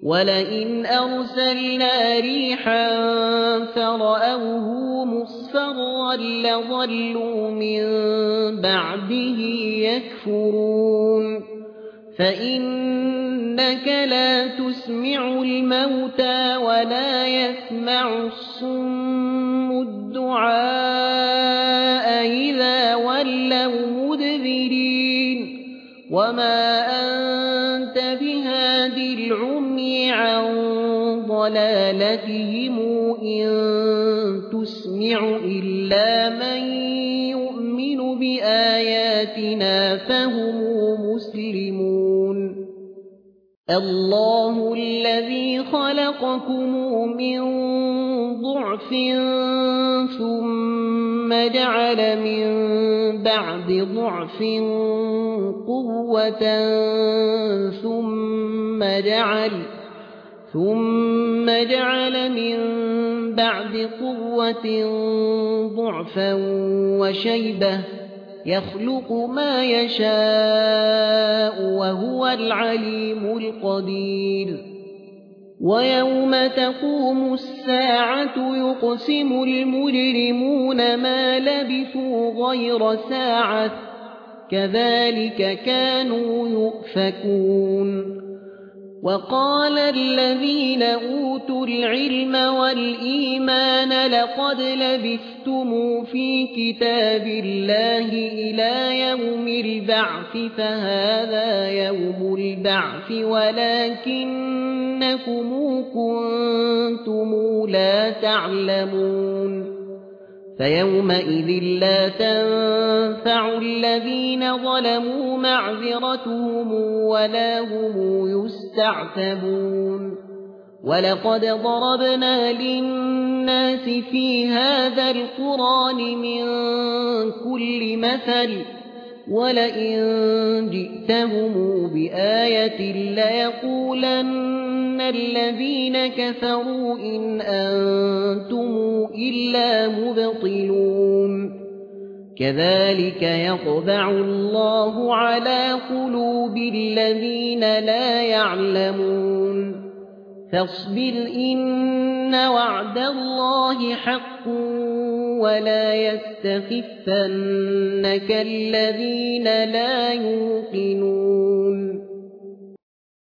ولئن أرسلنا ريحا فرأوه مصفرا لظلوا من بعده يكفرون فإنك لا تسمع الموتى ولا يسمع الصم الدعاء إذا ولوا مدبرين وما أنت بهاد العمي عن ضلالتهم إن تسمع إلا من يؤمن بآياتنا فهم مسلمون الله الذي خلقكم من ضعف ثم جعل من بعد ضعف قوة ثم جعل من بعد قوة ضعفا وشيبة يخلق ما يشاء وهو العليم القدير ويوم تقوم الساعة يقسم المجرمون ما لبثوا غير ساعة كذلك كانوا يؤفكون وقال الذين أوتوا العلم والإيمان لقد لبثتم في كتاب الله إلى يوم البعث فهذا يوم البعث ولكنكم كنتم لا تعلمون فيومئذ لا تنفع الذين ظلموا معذرتهم ولا هم يستعتبون ولقد ضربنا للناس في هذا القرآن من كل مثل ولئن جئتهم بآية ليقولن الذين كفروا إن أنتم إلا مبطلون كذلك يطبع الله على قلوب الذين لا يعلمون فاصبر إن وعد الله حق ولا يستخفنك الذين لا يوقنون